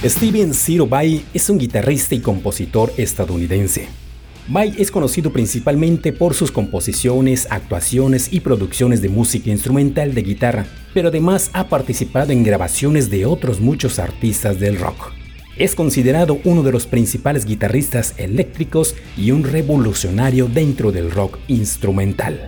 Stephen Ciro Vai es un guitarrista y compositor estadounidense. Vai es conocido principalmente por sus composiciones, actuaciones y producciones de música instrumental de guitarra, pero además ha participado en grabaciones de otros muchos artistas del rock. Es considerado uno de los principales guitarristas eléctricos y un revolucionario dentro del rock instrumental.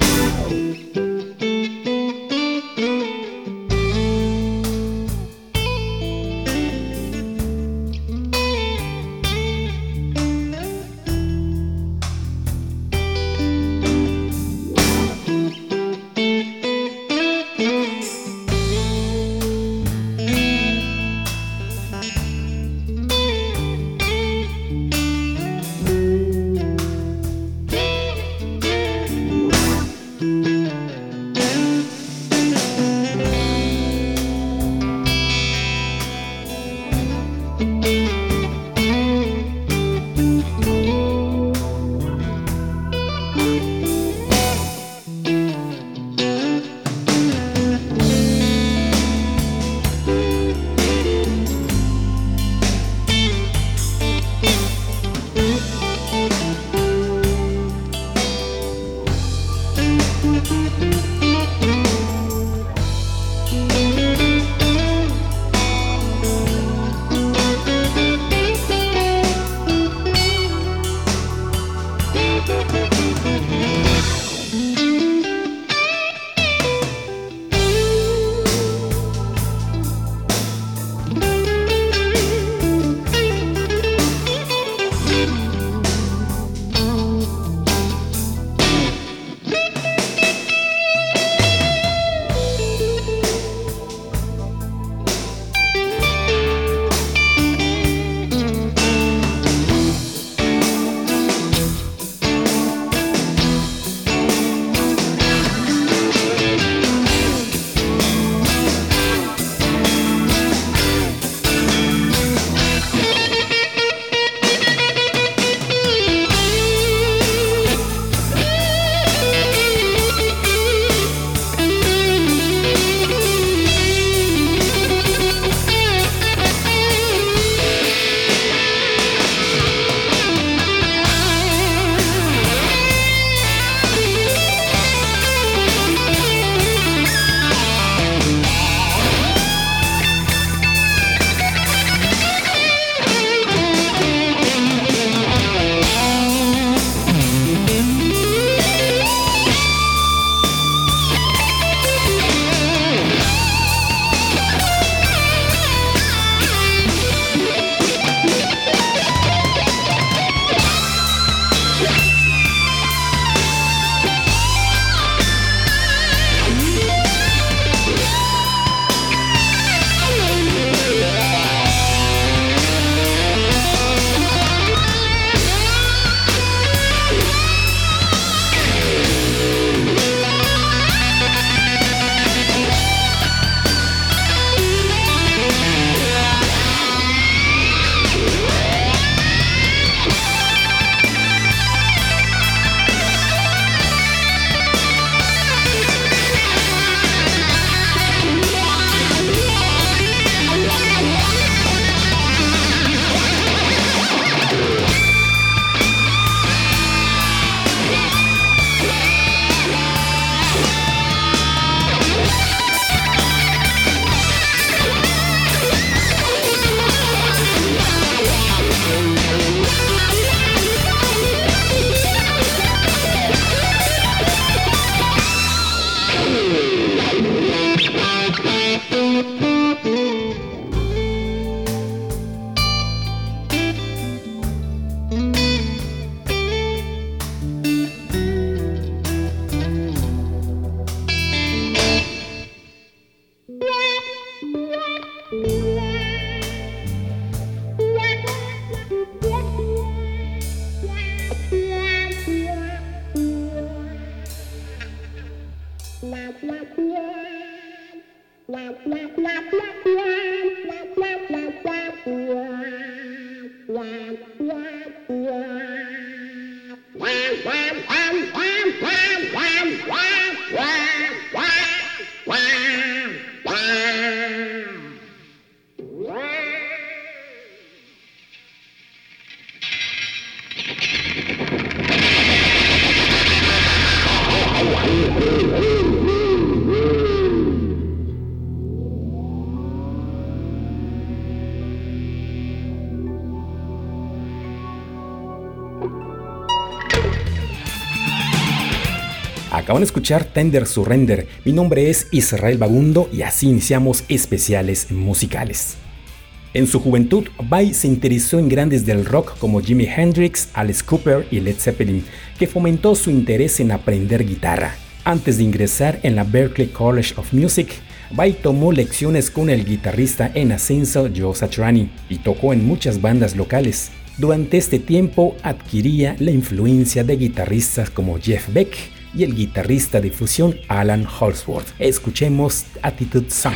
Acaban de escuchar Tender Surrender. Mi nombre es Israel Bagundo y así iniciamos especiales musicales. En su juventud, Vai se interesó en grandes del rock como Jimi Hendrix, Alice Cooper y Led Zeppelin, que fomentó su interés en aprender guitarra. Antes de ingresar en la Berklee College of Music, Vai tomó lecciones con el guitarrista en ascenso Joe Satriani y tocó en muchas bandas locales. Durante este tiempo adquiría la influencia de guitarristas como Jeff Beck y el guitarrista de fusión Alan Holdsworth. Escuchemos Attitude Song.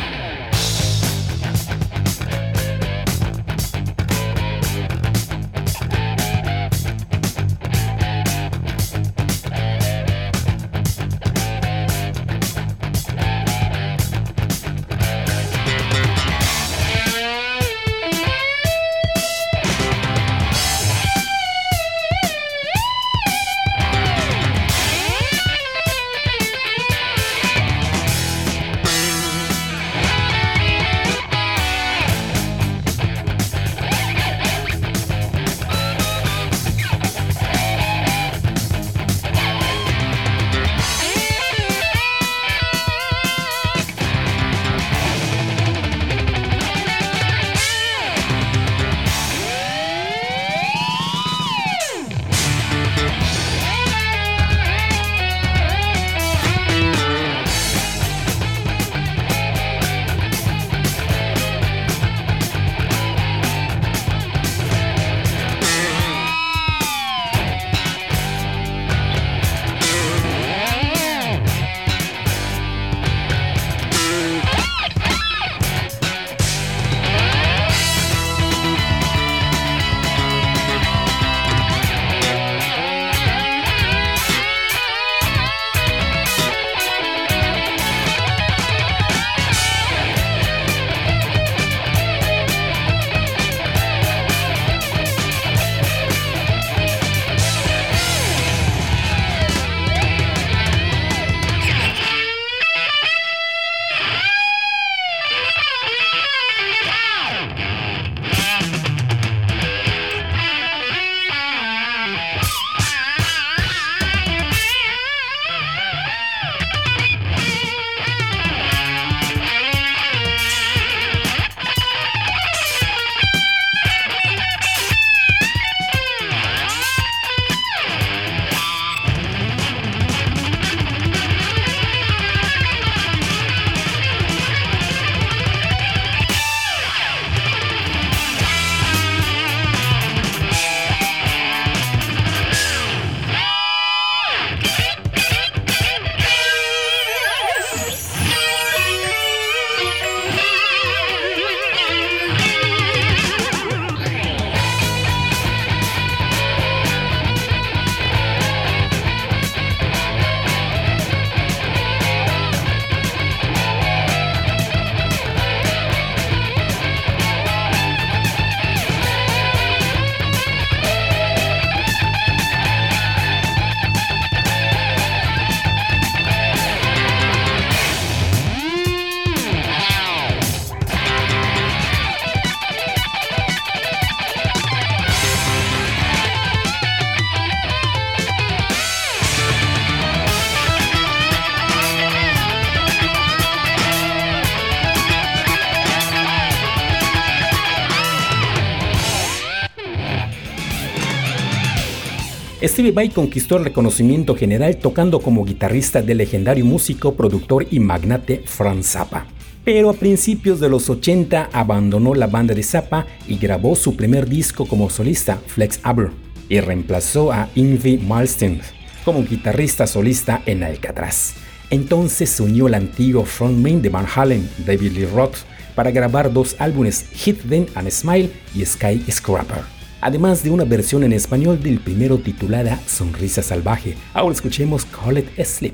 Stevie Vai conquistó el reconocimiento general tocando como guitarrista del legendario músico, productor y magnate Frank Zappa. Pero a principios de los 80 abandonó la banda de Zappa y grabó su primer disco como solista, Flex Aber, y reemplazó a Yngwie Malmsteen como guitarrista solista en Alcatraz. Entonces se unió al antiguo frontman de Van Halen, David Lee Roth, para grabar 2 álbumes, Hit Them and Smile y Skyscraper, además de una versión en español del primero titulada Sonrisa Salvaje. Ahora escuchemos Call It Sleep.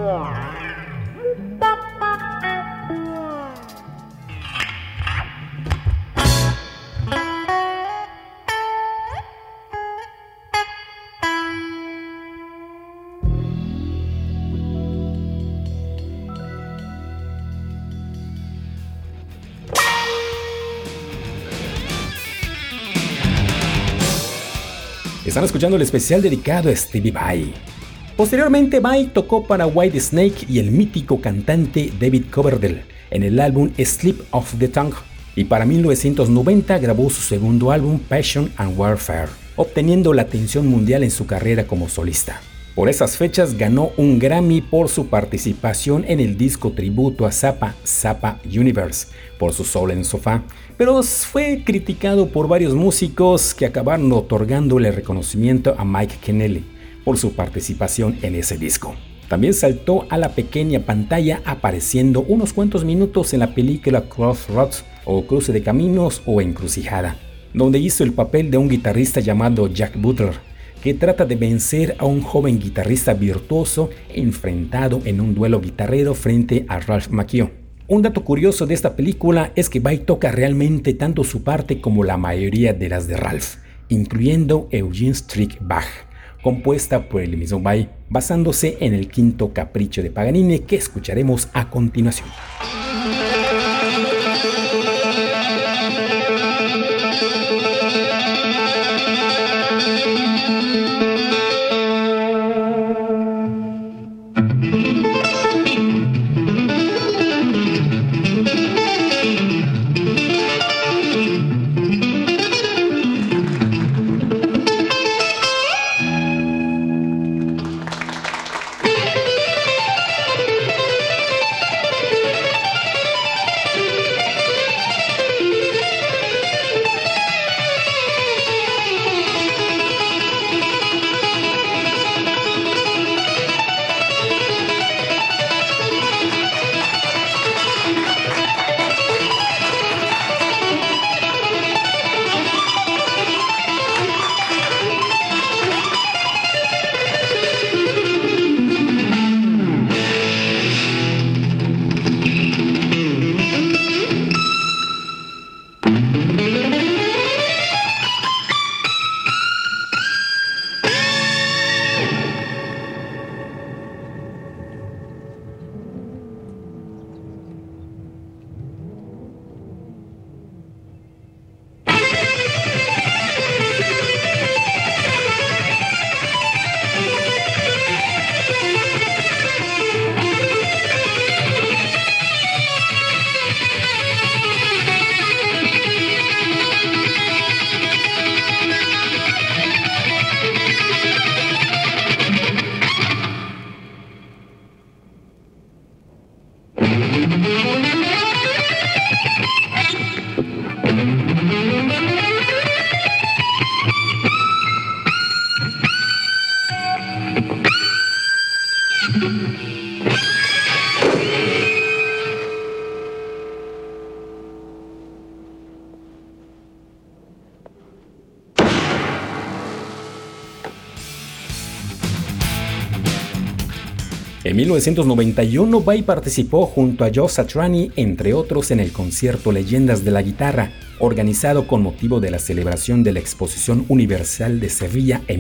Están escuchando el especial dedicado a Stevie Vai. Posteriormente, Vai tocó para Whitesnake y el mítico cantante David Coverdale en el álbum Slip of the Tongue, y para 1990 grabó su segundo álbum Passion and Warfare, obteniendo la atención mundial en su carrera como solista. Por esas fechas ganó un Grammy por su participación en el disco tributo a Zappa, Zappa Universe, por su Soul in Sofa, pero fue criticado por varios músicos que acabaron otorgándole reconocimiento a Mike Kennelly por su participación en ese disco. También saltó a la pequeña pantalla apareciendo unos cuantos minutos en la película Crossroads o Cruce de Caminos o Encrucijada, donde hizo el papel de un guitarrista llamado Jack Butler, que trata de vencer a un joven guitarrista virtuoso enfrentado en un duelo guitarrero frente a Ralph Macchio. Un dato curioso de esta película es que Vai toca realmente tanto su parte como la mayoría de las de Ralph, incluyendo Eugene Strick Bach, compuesta por el mismo Vai, basándose en el quinto capricho de Paganini que escucharemos a continuación. En 1991, Vai participó junto a Joe Satriani, entre otros, en el concierto Leyendas de la Guitarra, organizado con motivo de la celebración de la Exposición Universal de Sevilla en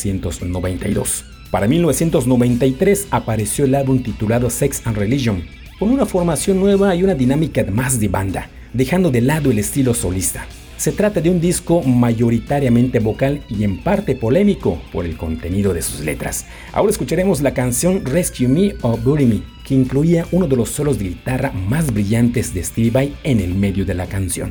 1992. Para 1993 apareció el álbum titulado Sex and Religion, con una formación nueva y una dinámica más de banda, dejando de lado el estilo solista. Se trata de un disco mayoritariamente vocal y en parte polémico por el contenido de sus letras. Ahora escucharemos la canción Rescue Me or Bury Me, que incluía uno de los solos de guitarra más brillantes de Stevie Vai en el medio de la canción.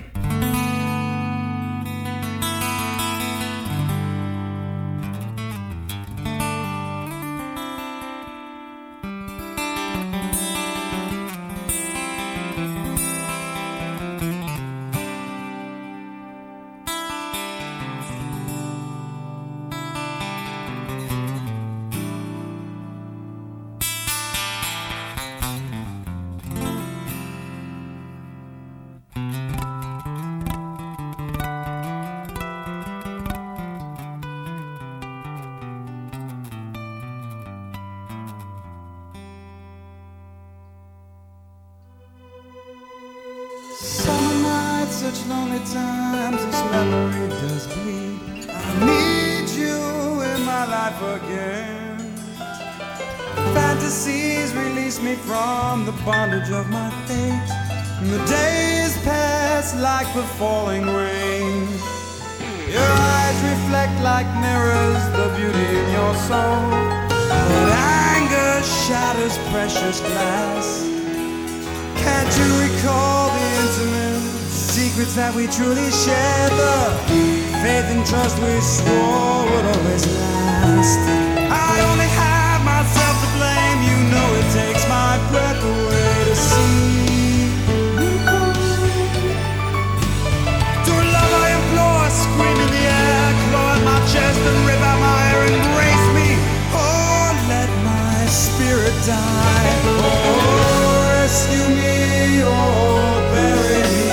such lonely times, this memory does bleed. I need you in my life again. Fantasies release me from the bondage of my fate, and the days pass like the falling rain. Your eyes reflect like mirrors the beauty in your soul, but anger shatters precious glass. Can't you recall the intimate secrets that we truly shared? The faith and trust we swore would always last. I only have myself to blame. You know it takes my breath away to see you go. To love I implore, scream in the air, claw at my chest and rip out my hair, embrace me. Oh, let my spirit die. Oh, rescue me or bury me.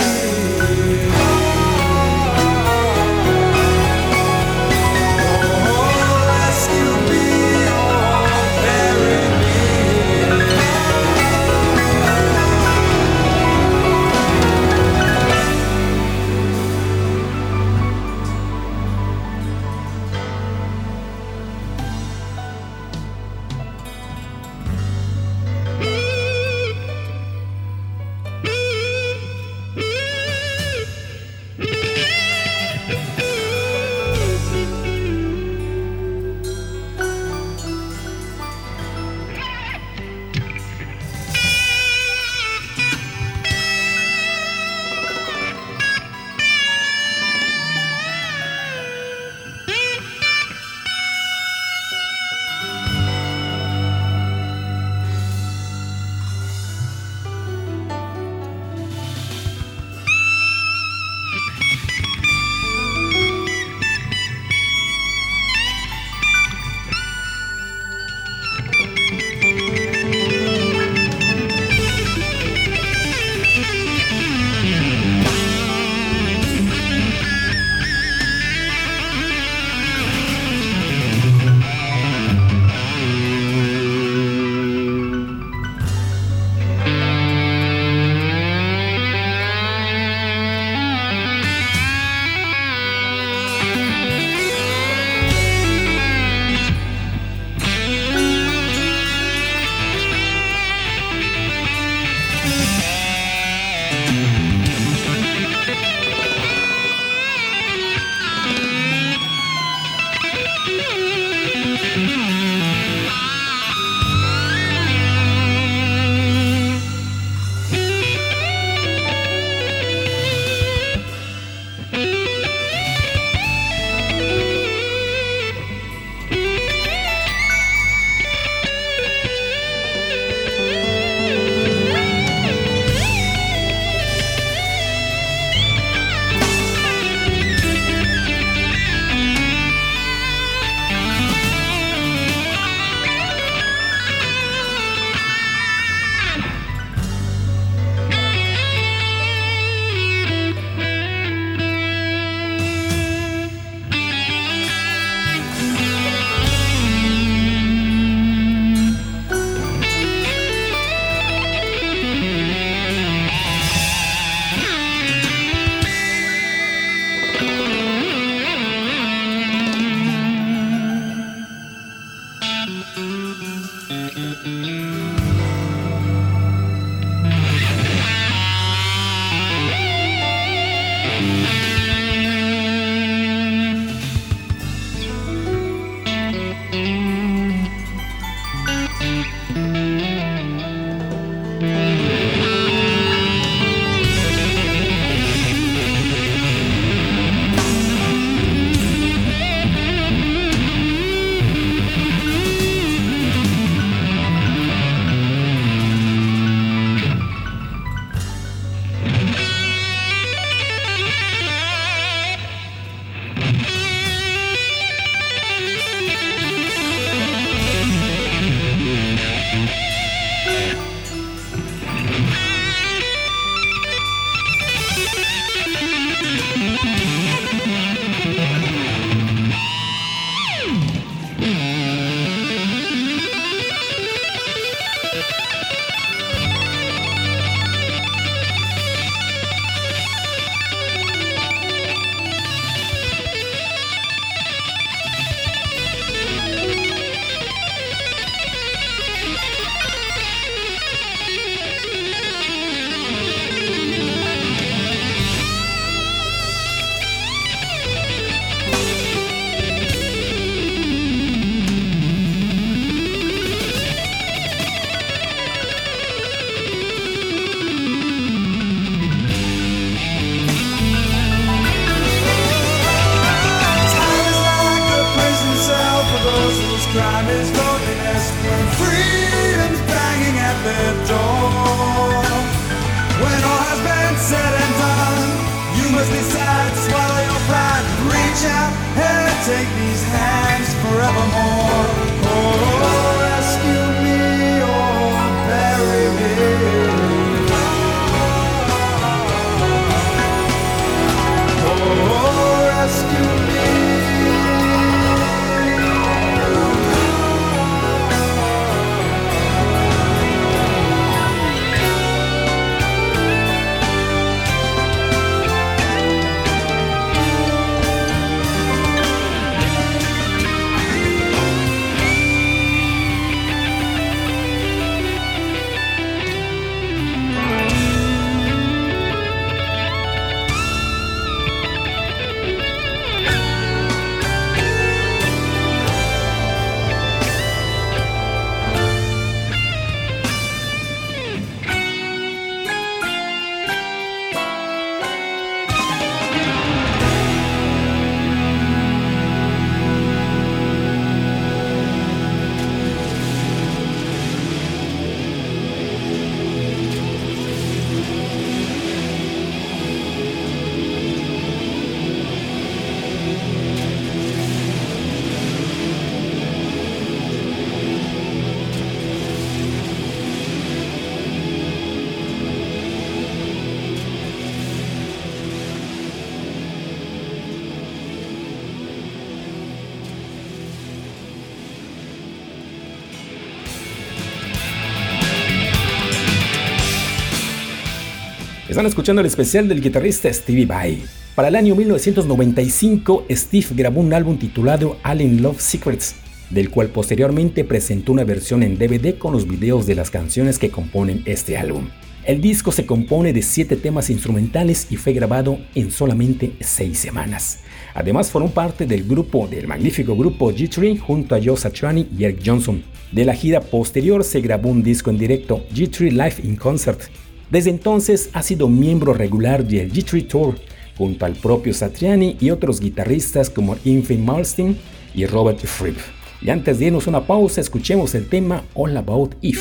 Están escuchando el especial del guitarrista Stevie Vai. Para el año 1995, Steve grabó un álbum titulado Alien Love Secrets, del cual posteriormente presentó una versión en DVD con los videos de las canciones que componen este álbum. El disco se compone de 7 temas instrumentales y fue grabado en solamente 6 semanas. Además formó parte del magnífico grupo G3 junto a Joe Satriani y Eric Johnson. De la gira posterior se grabó un disco en directo, G3 Live in Concert. Desde entonces ha sido miembro regular del G3 Tour, junto al propio Satriani y otros guitarristas como Yngwie Malmsteen y Robert Fripp. Y antes de irnos una pausa, escuchemos el tema All About Eve.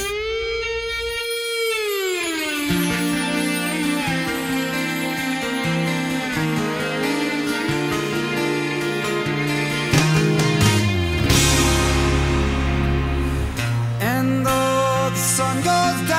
And though the sun goes